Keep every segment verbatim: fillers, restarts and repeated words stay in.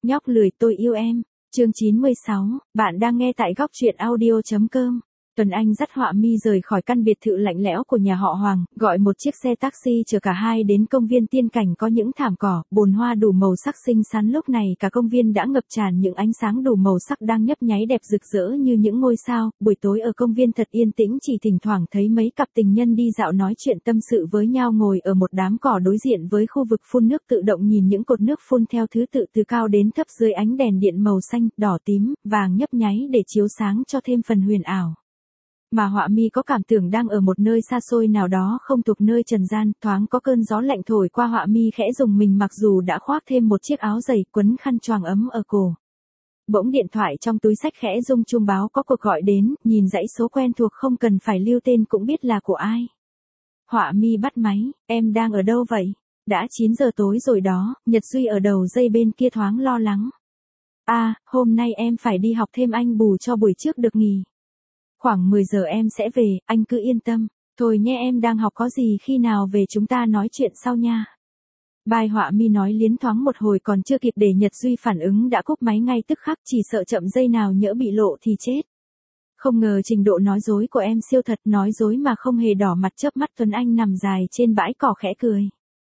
Nhóc lười tôi yêu em. Chương chín mươi sáu, bạn đang nghe tại góc truyện audio chấm com. Tuấn Anh dắt Họa Mi rời khỏi căn biệt thự lạnh lẽo của nhà họ Hoàng, gọi một chiếc xe taxi chở cả hai đến công viên tiên cảnh có những thảm cỏ, bồn hoa đủ màu sắc xinh xắn. Lúc này cả công viên đã ngập tràn những ánh sáng đủ màu sắc đang nhấp nháy đẹp rực rỡ như những ngôi sao. Buổi tối ở công viên thật yên tĩnh, chỉ thỉnh thoảng thấy mấy cặp tình nhân đi dạo nói chuyện tâm sự với nhau, ngồi ở một đám cỏ đối diện với khu vực phun nước tự động, nhìn những cột nước phun theo thứ tự từ cao đến thấp dưới ánh đèn điện màu xanh, đỏ, tím, vàng nhấp nháy để chiếu sáng cho thêm phần huyền ảo. Mà Họa Mi có cảm tưởng đang ở một nơi xa xôi nào đó không thuộc nơi trần gian. Thoáng có cơn gió lạnh thổi qua, Họa Mi khẽ rùng mình mặc dù đã khoác thêm một chiếc áo dày, quấn khăn choàng ấm ở cổ. Bỗng điện thoại trong túi xách khẽ rung chuông báo có cuộc gọi đến, nhìn dãy số quen thuộc không cần phải lưu tên cũng biết là của ai. Họa Mi bắt máy, em đang ở đâu vậy? Đã chín giờ tối rồi đó. Nhật Duy ở đầu dây bên kia thoáng lo lắng. À, hôm nay em phải đi học thêm, anh bù cho buổi trước được nghỉ. Khoảng mười giờ em sẽ về, anh cứ yên tâm. Thôi nhé, em đang học có gì, khi nào về chúng ta nói chuyện sau nha. Bye. Họa Mi nói liến thoáng một hồi, còn chưa kịp để Nhật Duy phản ứng đã cúp máy ngay tức khắc, chỉ sợ chậm giây nào nhỡ bị lộ thì chết. Không ngờ trình độ nói dối của em siêu thật, nói dối mà không hề đỏ mặt. Chớp mắt Tuấn Anh nằm dài trên bãi cỏ khẽ cười.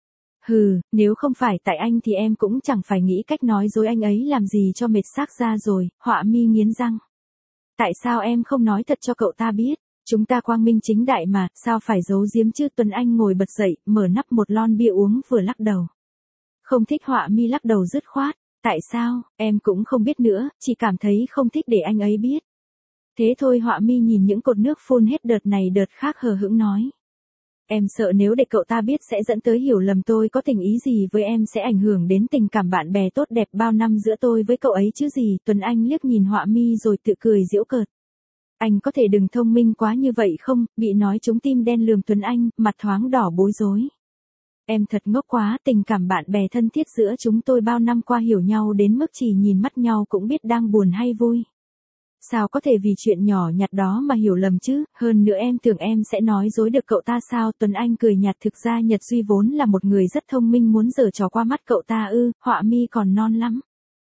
Hừ, nếu không phải tại anh thì em cũng chẳng phải nghĩ cách nói dối anh ấy làm gì cho mệt xác ra rồi. Họa Mi nghiến răng. Tại sao em không nói thật cho cậu ta biết? Chúng ta quang minh chính đại mà, sao phải giấu giếm chứ? Tuấn Anh ngồi bật dậy, mở nắp một lon bia uống vừa lắc đầu. Không thích. Họa Mi lắc đầu dứt khoát. Tại sao? Em cũng không biết nữa, chỉ cảm thấy không thích để anh ấy biết. Thế thôi. Họa Mi nhìn những cột nước phun hết đợt này đợt khác, hờ hững nói. Em sợ nếu để cậu ta biết sẽ dẫn tới hiểu lầm tôi có tình ý gì với em, sẽ ảnh hưởng đến tình cảm bạn bè tốt đẹp bao năm giữa tôi với cậu ấy chứ gì. Tuấn Anh liếc nhìn Họa Mi rồi tự cười giễu cợt. Anh có thể đừng thông minh quá như vậy không? Bị nói trúng tim đen lườm Tuấn Anh, mặt thoáng đỏ bối rối. Em thật ngốc quá, tình cảm bạn bè thân thiết giữa chúng tôi bao năm qua hiểu nhau đến mức chỉ nhìn mắt nhau cũng biết đang buồn hay vui. Sao có thể vì chuyện nhỏ nhặt đó mà hiểu lầm chứ? Hơn nữa em tưởng em sẽ nói dối được cậu ta sao? Tuấn Anh cười nhạt. Thực ra Nhật Duy vốn là một người rất thông minh, muốn giở trò qua mắt cậu ta ư? Họa Mi còn non lắm.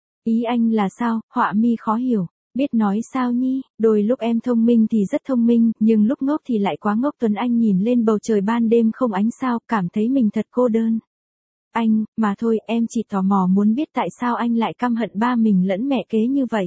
Ý anh là sao? Họa Mi khó hiểu. Biết nói sao nhi? Đôi lúc em thông minh thì rất thông minh, nhưng lúc ngốc thì lại quá ngốc. Tuấn Anh nhìn lên bầu trời ban đêm không ánh sao, cảm thấy mình thật cô đơn. Anh, mà thôi, em chỉ tò mò muốn biết tại sao anh lại căm hận ba mình lẫn mẹ kế như vậy.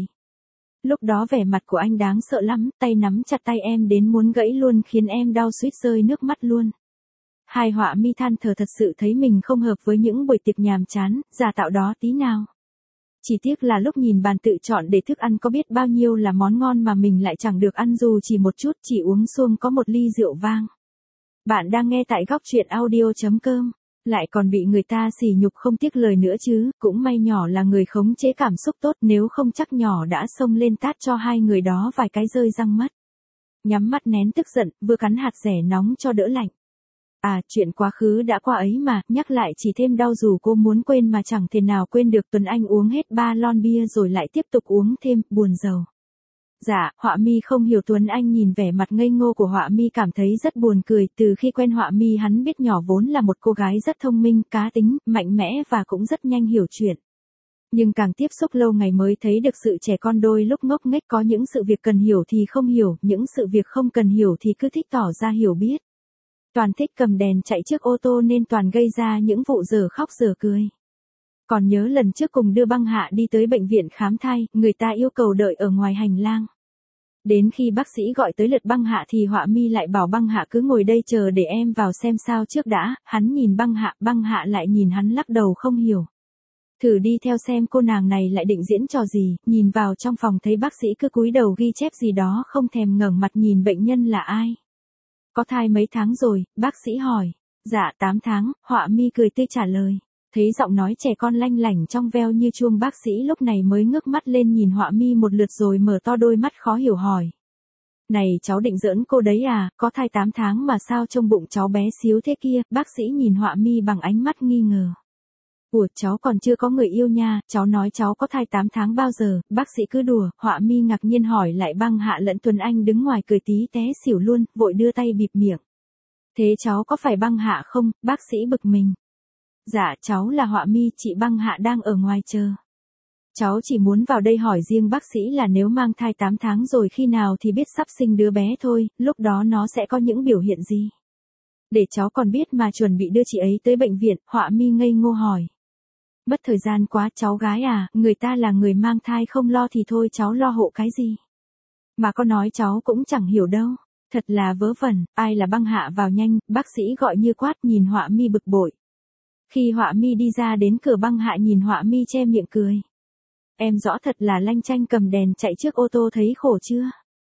Lúc đó vẻ mặt của anh đáng sợ lắm, tay nắm chặt tay em đến muốn gãy luôn, khiến em đau suýt rơi nước mắt luôn. Hai. Họa Mi than thở, thật sự thấy mình không hợp với những buổi tiệc nhàm chán, giả tạo đó tí nào. Chỉ tiếc là lúc nhìn bàn tự chọn để thức ăn có biết bao nhiêu là món ngon mà mình lại chẳng được ăn dù chỉ một chút, chỉ uống xuông có một ly rượu vang. Bạn đang nghe tại góc truyện audio chấm com. Lại còn bị người ta sỉ nhục không tiếc lời nữa chứ, cũng may nhỏ là người khống chế cảm xúc tốt, nếu không chắc nhỏ đã xông lên tát cho hai người đó vài cái rơi răng mất. Nhắm mắt nén tức giận, vừa cắn hạt dẻ nóng cho đỡ lạnh. À, chuyện quá khứ đã qua ấy mà, nhắc lại chỉ thêm đau, dù cô muốn quên mà chẳng thể nào quên được. Tuấn Anh uống hết ba lon bia rồi lại tiếp tục uống thêm, buồn rầu. Dạ. Họa Mi không hiểu. Tuấn Anh nhìn vẻ mặt ngây ngô của Họa Mi cảm thấy rất buồn cười. Từ khi quen Họa Mi hắn biết nhỏ vốn là một cô gái rất thông minh, cá tính, mạnh mẽ và cũng rất nhanh hiểu chuyện. Nhưng càng tiếp xúc lâu ngày mới thấy được sự trẻ con đôi lúc ngốc nghếch, có những sự việc cần hiểu thì không hiểu, những sự việc không cần hiểu thì cứ thích tỏ ra hiểu biết. Toàn thích cầm đèn chạy trước ô tô nên Toàn gây ra những vụ dở khóc dở cười. Còn nhớ lần trước cùng đưa Băng Hạ đi tới bệnh viện khám thai, người ta yêu cầu đợi ở ngoài hành lang. Đến khi bác sĩ gọi tới lượt Băng Hạ thì Họa Mi lại bảo Băng Hạ cứ ngồi đây chờ để em vào xem sao trước đã. Hắn nhìn Băng Hạ, Băng Hạ lại nhìn hắn lắc đầu không hiểu. Thử đi theo xem cô nàng này lại định diễn trò gì. Nhìn vào trong phòng thấy bác sĩ cứ cúi đầu ghi chép gì đó, không thèm ngẩng mặt nhìn bệnh nhân là ai. Có thai mấy tháng rồi? Bác sĩ hỏi. Dạ tám tháng. Họa Mi cười tươi trả lời. Thấy giọng nói trẻ con lanh lảnh trong veo như chuông, bác sĩ lúc này mới ngước mắt lên nhìn Họa Mi một lượt rồi mở to đôi mắt khó hiểu hỏi. Này cháu định giỡn cô đấy à, có thai tám tháng mà sao trông bụng cháu bé xíu thế kia? Bác sĩ nhìn Họa Mi bằng ánh mắt nghi ngờ. Ủa, cháu còn chưa có người yêu nha, cháu nói cháu có thai tám tháng bao giờ? Bác sĩ cứ đùa. Họa Mi ngạc nhiên hỏi lại. Băng Hạ lẫn Tuấn Anh đứng ngoài cười tí té xỉu luôn, vội đưa tay bịt miệng. Thế cháu có phải Băng Hạ không? Bác sĩ bực mình. Dạ cháu là Họa Mi, chị Băng Hạ đang ở ngoài chờ. Cháu chỉ muốn vào đây hỏi riêng bác sĩ là nếu mang thai tám tháng rồi khi nào thì biết sắp sinh đứa bé thôi, lúc đó nó sẽ có những biểu hiện gì. Để cháu còn biết mà chuẩn bị đưa chị ấy tới bệnh viện, Họa Mi ngây ngô hỏi. Mất thời gian quá cháu gái à, người ta là người mang thai không lo thì thôi cháu lo hộ cái gì. Mà có nói cháu cũng chẳng hiểu đâu, thật là vớ vẩn, ai là Băng Hạ vào nhanh, bác sĩ gọi như quát nhìn Họa Mi bực bội. Khi Họa Mi đi ra đến cửa Băng Hạ nhìn Họa Mi che miệng cười. Em rõ thật là lanh chanh cầm đèn chạy trước ô tô thấy khổ chưa?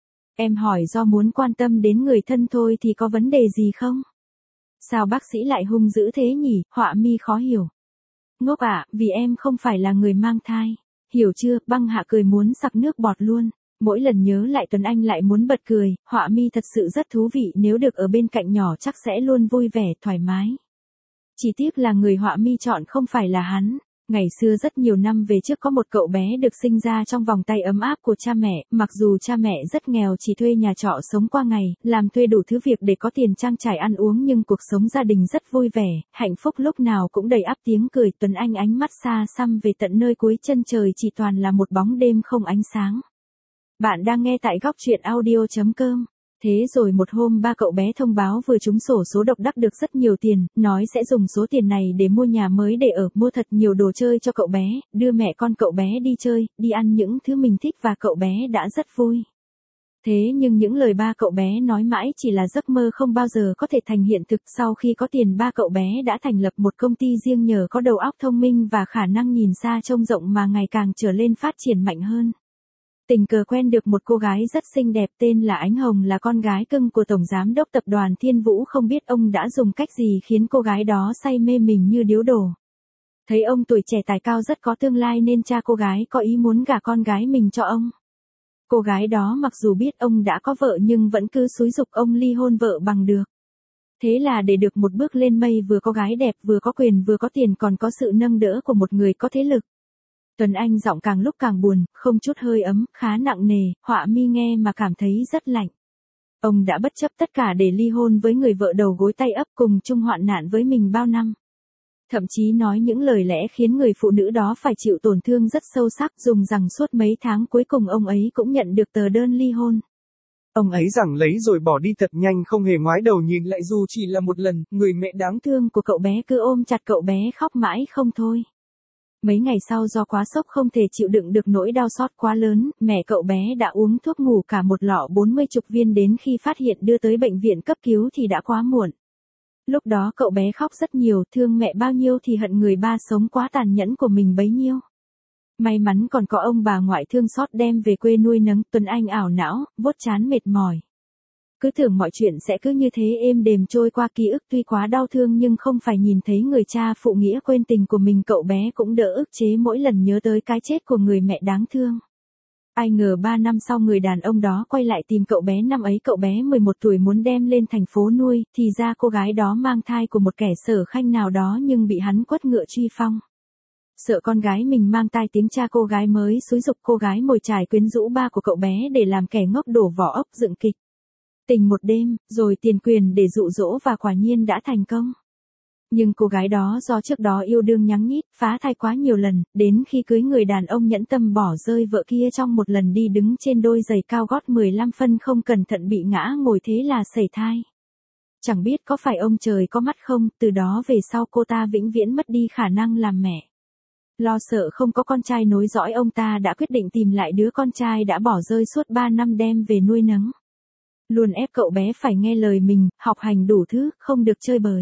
Em hỏi do muốn quan tâm đến người thân thôi thì có vấn đề gì không? Sao bác sĩ lại hung dữ thế nhỉ? Họa Mi khó hiểu. Ngốc ạ, vì em không phải là người mang thai. Hiểu chưa? Băng Hạ cười muốn sặc nước bọt luôn. Mỗi lần nhớ lại Tuấn Anh lại muốn bật cười. Họa Mi thật sự rất thú vị, nếu được ở bên cạnh nhỏ chắc sẽ luôn vui vẻ, thoải mái. Chỉ tiếc là người Họa Mi chọn không phải là hắn. Ngày xưa rất nhiều năm về trước có một cậu bé được sinh ra trong vòng tay ấm áp của cha mẹ, mặc dù cha mẹ rất nghèo chỉ thuê nhà trọ sống qua ngày, làm thuê đủ thứ việc để có tiền trang trải ăn uống nhưng cuộc sống gia đình rất vui vẻ, hạnh phúc lúc nào cũng đầy ắp tiếng cười. Tuấn Anh ánh mắt xa xăm về tận nơi cuối chân trời chỉ toàn là một bóng đêm không ánh sáng. Bạn đang nghe tại góc truyện audio chấm com. Thế rồi một hôm ba cậu bé thông báo vừa trúng xổ số độc đắc được rất nhiều tiền, nói sẽ dùng số tiền này để mua nhà mới để ở, mua thật nhiều đồ chơi cho cậu bé, đưa mẹ con cậu bé đi chơi, đi ăn những thứ mình thích và cậu bé đã rất vui. Thế nhưng những lời ba cậu bé nói mãi chỉ là giấc mơ không bao giờ có thể thành hiện thực. Sau khi có tiền ba cậu bé đã thành lập một công ty riêng nhờ có đầu óc thông minh và khả năng nhìn xa trông rộng mà ngày càng trở lên phát triển mạnh hơn. Tình cờ quen được một cô gái rất xinh đẹp tên là Ánh Hồng, là con gái cưng của Tổng Giám đốc Tập đoàn Thiên Vũ. Không biết ông đã dùng cách gì khiến cô gái đó say mê mình như điếu đổ. Thấy ông tuổi trẻ tài cao rất có tương lai nên cha cô gái có ý muốn gả con gái mình cho ông. Cô gái đó mặc dù biết ông đã có vợ nhưng vẫn cứ xúi giục ông ly hôn vợ bằng được. Thế là để được một bước lên mây, vừa có gái đẹp, vừa có quyền, vừa có tiền, còn có sự nâng đỡ của một người có thế lực. Tuấn Anh giọng càng lúc càng buồn, không chút hơi ấm, khá nặng nề. Họa Mi nghe mà cảm thấy rất lạnh. Ông đã bất chấp tất cả để ly hôn với người vợ đầu gối tay ấp cùng chung hoạn nạn với mình bao năm. Thậm chí nói những lời lẽ khiến người phụ nữ đó phải chịu tổn thương rất sâu sắc, dùng rằng suốt mấy tháng cuối cùng ông ấy cũng nhận được tờ đơn ly hôn. Ông ấy rằng lấy rồi bỏ đi thật nhanh, không hề ngoái đầu nhìn lại dù chỉ là một lần. Người mẹ đáng thương của cậu bé cứ ôm chặt cậu bé khóc mãi không thôi. Mấy ngày sau do quá sốc không thể chịu đựng được nỗi đau xót quá lớn, mẹ cậu bé đã uống thuốc ngủ cả một lọ bốn mươi chục viên, đến khi phát hiện đưa tới bệnh viện cấp cứu thì đã quá muộn. Lúc đó cậu bé khóc rất nhiều, thương mẹ bao nhiêu thì hận người ba sống quá tàn nhẫn của mình bấy nhiêu. May mắn còn có ông bà ngoại thương xót đem về quê nuôi nấng. Tuấn Anh ảo não, vuốt trán mệt mỏi. Cứ tưởng mọi chuyện sẽ cứ như thế êm đềm trôi qua, ký ức tuy quá đau thương nhưng không phải nhìn thấy người cha phụ nghĩa quên tình của mình, cậu bé cũng đỡ ức chế mỗi lần nhớ tới cái chết của người mẹ đáng thương. Ai ngờ ba năm sau người đàn ông đó quay lại tìm cậu bé. Năm ấy cậu bé mười một tuổi, muốn đem lên thành phố nuôi, thì ra cô gái đó mang thai của một kẻ sở khanh nào đó nhưng bị hắn quất ngựa truy phong. Sợ con gái mình mang tai tiếng, cha cô gái mới xúi giục cô gái mồi chài quyến rũ ba của cậu bé để làm kẻ ngốc đổ vỏ ốc dựng kịch. Tình một đêm, rồi tiền quyền để dụ dỗ và quả nhiên đã thành công. Nhưng cô gái đó do trước đó yêu đương nhắng nhít, phá thai quá nhiều lần, đến khi cưới người đàn ông nhẫn tâm bỏ rơi vợ kia trong một lần đi đứng trên đôi giày cao gót mười lăm phân không cẩn thận bị ngã ngồi, thế là sẩy thai. Chẳng biết có phải ông trời có mắt không, từ đó về sau cô ta vĩnh viễn mất đi khả năng làm mẹ. Lo sợ không có con trai nối dõi, ông ta đã quyết định tìm lại đứa con trai đã bỏ rơi suốt ba năm đem về nuôi nấng. Luôn ép cậu bé phải nghe lời mình, học hành đủ thứ, không được chơi bời.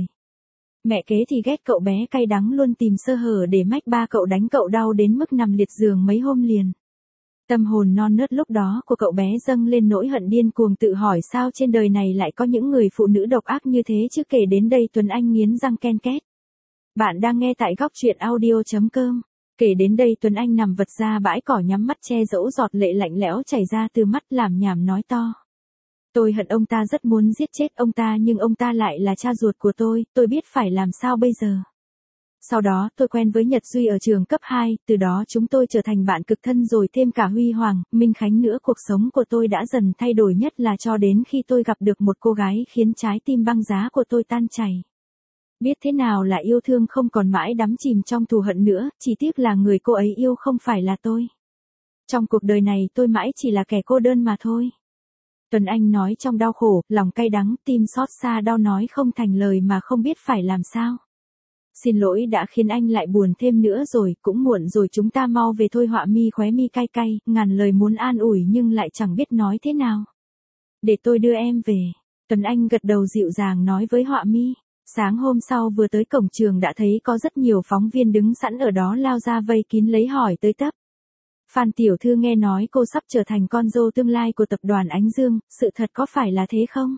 Mẹ kế thì ghét cậu bé cay đắng, luôn tìm sơ hở để mách ba cậu, đánh cậu đau đến mức nằm liệt giường mấy hôm liền. Tâm hồn non nớt lúc đó của cậu bé dâng lên nỗi hận điên cuồng, tự hỏi sao trên đời này lại có những người phụ nữ độc ác như thế chứ. Kể đến đây Tuấn Anh nghiến răng ken két. Bạn đang nghe tại góc truyện audio chấm com. Kể đến đây Tuấn Anh nằm vật ra bãi cỏ, nhắm mắt che dẫu giọt lệ lạnh lẽo chảy ra từ mắt, làm nhảm nói to. Tôi hận ông ta, rất muốn giết chết ông ta, nhưng ông ta lại là cha ruột của tôi, tôi biết phải làm sao bây giờ. Sau đó tôi quen với Nhật Duy ở trường cấp hai, từ đó chúng tôi trở thành bạn cực thân, rồi thêm cả Huy Hoàng, Minh Khánh nữa. Cuộc sống của tôi đã dần thay đổi, nhất là cho đến khi tôi gặp được một cô gái khiến trái tim băng giá của tôi tan chảy. Biết thế nào là yêu thương không còn mãi đắm chìm trong thù hận nữa, chỉ tiếc là người cô ấy yêu không phải là tôi. Trong cuộc đời này tôi mãi chỉ là kẻ cô đơn mà thôi. Tuấn Anh nói trong đau khổ, lòng cay đắng, tim xót xa đau nói không thành lời mà không biết phải làm sao. Xin lỗi đã khiến anh lại buồn thêm nữa rồi, cũng muộn rồi chúng ta mau về thôi. Họa mi khóe mi cay cay, ngàn lời muốn an ủi nhưng lại chẳng biết nói thế nào. Để tôi đưa em về. Tuấn Anh gật đầu dịu dàng nói với Họa mi. Sáng hôm sau vừa tới cổng trường đã thấy có rất nhiều phóng viên đứng sẵn ở đó lao ra vây kín lấy hỏi tới tấp. Phan tiểu thư nghe nói cô sắp trở thành con dâu tương lai của tập đoàn Ánh Dương, sự thật có phải là thế không?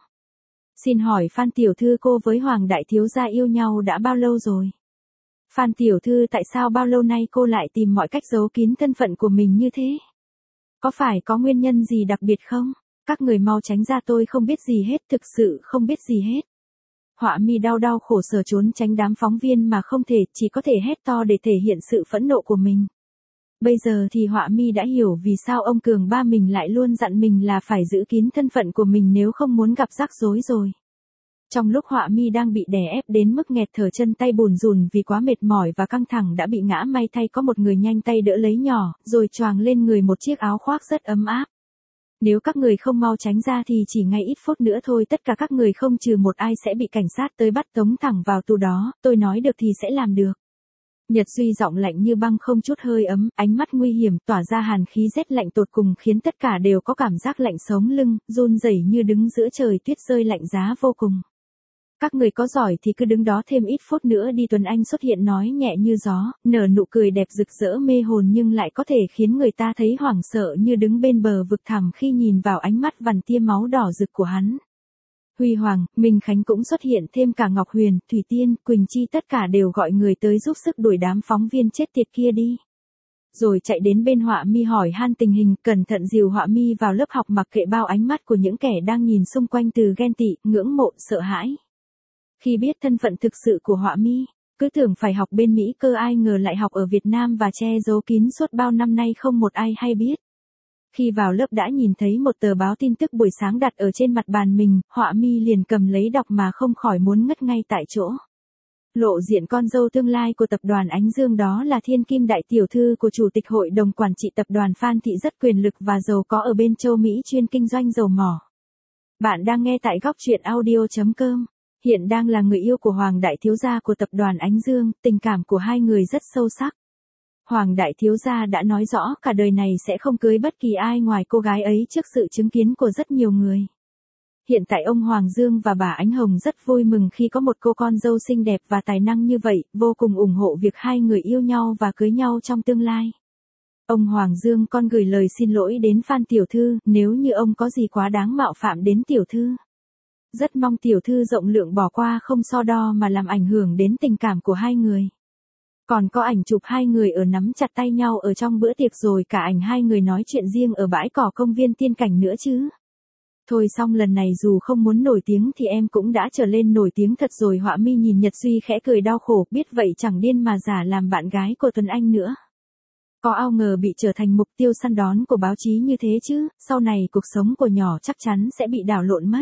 Xin hỏi Phan tiểu thư cô với Hoàng đại thiếu gia yêu nhau đã bao lâu rồi? Phan tiểu thư tại sao bao lâu nay cô lại tìm mọi cách giấu kín thân phận của mình như thế? Có phải có nguyên nhân gì đặc biệt không? Các người mau tránh ra, tôi không biết gì hết, thực sự không biết gì hết. Họa mi đau đau khổ sở trốn tránh đám phóng viên mà không thể, chỉ có thể hét to để thể hiện sự phẫn nộ của mình. Bây giờ thì Họa mi đã hiểu vì sao ông Cường ba mình lại luôn dặn mình là phải giữ kín thân phận của mình nếu không muốn gặp rắc rối rồi. Trong lúc Họa mi đang bị đè ép đến mức nghẹt thở, chân tay bùn rùn vì quá mệt mỏi và căng thẳng đã bị ngã, may thay có một người nhanh tay đỡ lấy nhỏ, rồi choàng lên người một chiếc áo khoác rất ấm áp. Nếu các người không mau tránh ra thì chỉ ngay ít phút nữa thôi tất cả các người không trừ một ai sẽ bị cảnh sát tới bắt tống thẳng vào tù đó, tôi nói được thì sẽ làm được. Nhật Duy giọng lạnh như băng không chút hơi ấm, ánh mắt nguy hiểm tỏa ra hàn khí rét lạnh tột cùng khiến tất cả đều có cảm giác lạnh sống lưng, run rẩy như đứng giữa trời tuyết rơi lạnh giá vô cùng. Các người có giỏi thì cứ đứng đó thêm ít phút nữa đi. Tuấn Anh xuất hiện nói nhẹ như gió, nở nụ cười đẹp rực rỡ mê hồn nhưng lại có thể khiến người ta thấy hoảng sợ như đứng bên bờ vực thẳm khi nhìn vào ánh mắt vằn tia máu đỏ rực của hắn. Huy Hoàng, Minh Khánh cũng xuất hiện, thêm cả Ngọc Huyền, Thủy Tiên, Quỳnh Chi, tất cả đều gọi người tới giúp sức đuổi đám phóng viên chết tiệt kia đi. Rồi chạy đến bên Họa mi hỏi han tình hình, cẩn thận dìu Họa mi vào lớp học mặc kệ bao ánh mắt của những kẻ đang nhìn xung quanh từ ghen tị, ngưỡng mộ, sợ hãi. Khi biết thân phận thực sự của Họa mi, cứ tưởng phải học bên Mỹ cơ, ai ngờ lại học ở Việt Nam và che giấu kín suốt bao năm nay không một ai hay biết. Khi vào lớp đã nhìn thấy một tờ báo tin tức buổi sáng đặt ở trên mặt bàn mình, Họa mi liền cầm lấy đọc mà không khỏi muốn ngất ngay tại chỗ. Lộ diện con dâu tương lai của tập đoàn Ánh Dương, đó là thiên kim đại tiểu thư của chủ tịch hội đồng quản trị tập đoàn Phan Thị, rất quyền lực và giàu có ở bên châu Mỹ, chuyên kinh doanh dầu mỏ. Bạn đang nghe tại góc truyện audio chấm com. Hiện đang là người yêu của Hoàng đại thiếu gia của tập đoàn Ánh Dương, tình cảm của hai người rất sâu sắc. Hoàng đại thiếu gia đã nói rõ cả đời này sẽ không cưới bất kỳ ai ngoài cô gái ấy trước sự chứng kiến của rất nhiều người. Hiện tại ông Hoàng Dương và bà Ánh Hồng rất vui mừng khi có một cô con dâu xinh đẹp và tài năng như vậy, vô cùng ủng hộ việc hai người yêu nhau và cưới nhau trong tương lai. Ông Hoàng Dương con gửi lời xin lỗi đến Phan tiểu thư, nếu như ông có gì quá đáng mạo phạm đến tiểu thư. Rất mong tiểu thư rộng lượng bỏ qua, không so đo mà làm ảnh hưởng đến tình cảm của hai người. Còn có ảnh chụp hai người ở nắm chặt tay nhau ở trong bữa tiệc, rồi cả ảnh hai người nói chuyện riêng ở bãi cỏ công viên tiên cảnh nữa chứ. Thôi xong, lần này dù không muốn nổi tiếng thì em cũng đã trở lên nổi tiếng thật rồi. Họa mi nhìn Nhật Duy khẽ cười đau khổ, biết vậy chẳng điên mà giả làm bạn gái của Tuấn Anh nữa. Có ao ngờ bị trở thành mục tiêu săn đón của báo chí như thế chứ, sau này cuộc sống của nhỏ chắc chắn sẽ bị đảo lộn mất.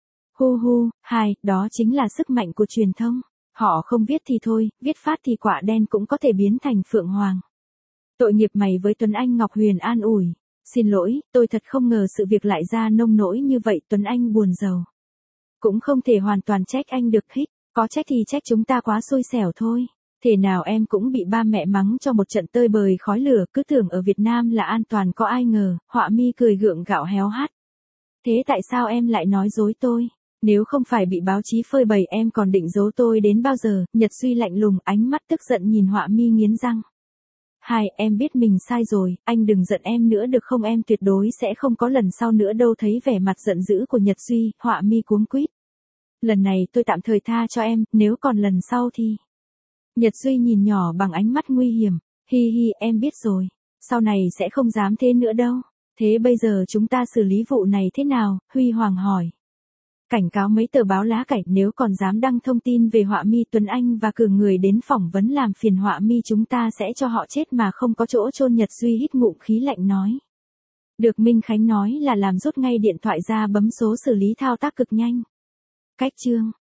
Hu hu, hai, đó chính là sức mạnh của truyền thông. Họ không viết thì thôi, viết phát thì quả đen cũng có thể biến thành phượng hoàng. Tội nghiệp mày với Tuấn Anh. Ngọc Huyền an ủi. Xin lỗi, tôi thật không ngờ sự việc lại ra nông nỗi như vậy. Tuấn Anh buồn rầu. Cũng không thể hoàn toàn trách anh được hích, có trách thì trách chúng ta quá xui xẻo thôi. Thế nào em cũng bị ba mẹ mắng cho một trận tơi bời khói lửa, cứ tưởng ở Việt Nam là an toàn, có ai ngờ. Họa mi cười gượng gạo héo hắt. Thế tại sao em lại nói dối tôi? Nếu không phải bị báo chí phơi bày em còn định giấu tôi đến bao giờ? Nhật Duy lạnh lùng, ánh mắt tức giận nhìn Họa mi nghiến răng. Hai, em biết mình sai rồi, anh đừng giận em nữa được không? Em tuyệt đối sẽ không có lần sau nữa đâu. Thấy vẻ mặt giận dữ của Nhật Duy, Họa mi cuống quýt. Lần này tôi tạm thời tha cho em, nếu còn lần sau thì... Nhật Duy nhìn nhỏ bằng ánh mắt nguy hiểm. Hi hi, em biết rồi. Sau này sẽ không dám thế nữa đâu. Thế bây giờ chúng ta xử lý vụ này thế nào? Huy Hoàng hỏi. Cảnh cáo mấy tờ báo lá cải, nếu còn dám đăng thông tin về Họa mi, Tuấn Anh và cử người đến phỏng vấn làm phiền Họa mi, chúng ta sẽ cho họ chết mà không có chỗ chôn. Nhật Duy hít ngụm khí lạnh nói. Được. Minh Khánh nói là làm, rút ngay điện thoại ra bấm số xử lý, thao tác cực nhanh. Cách chương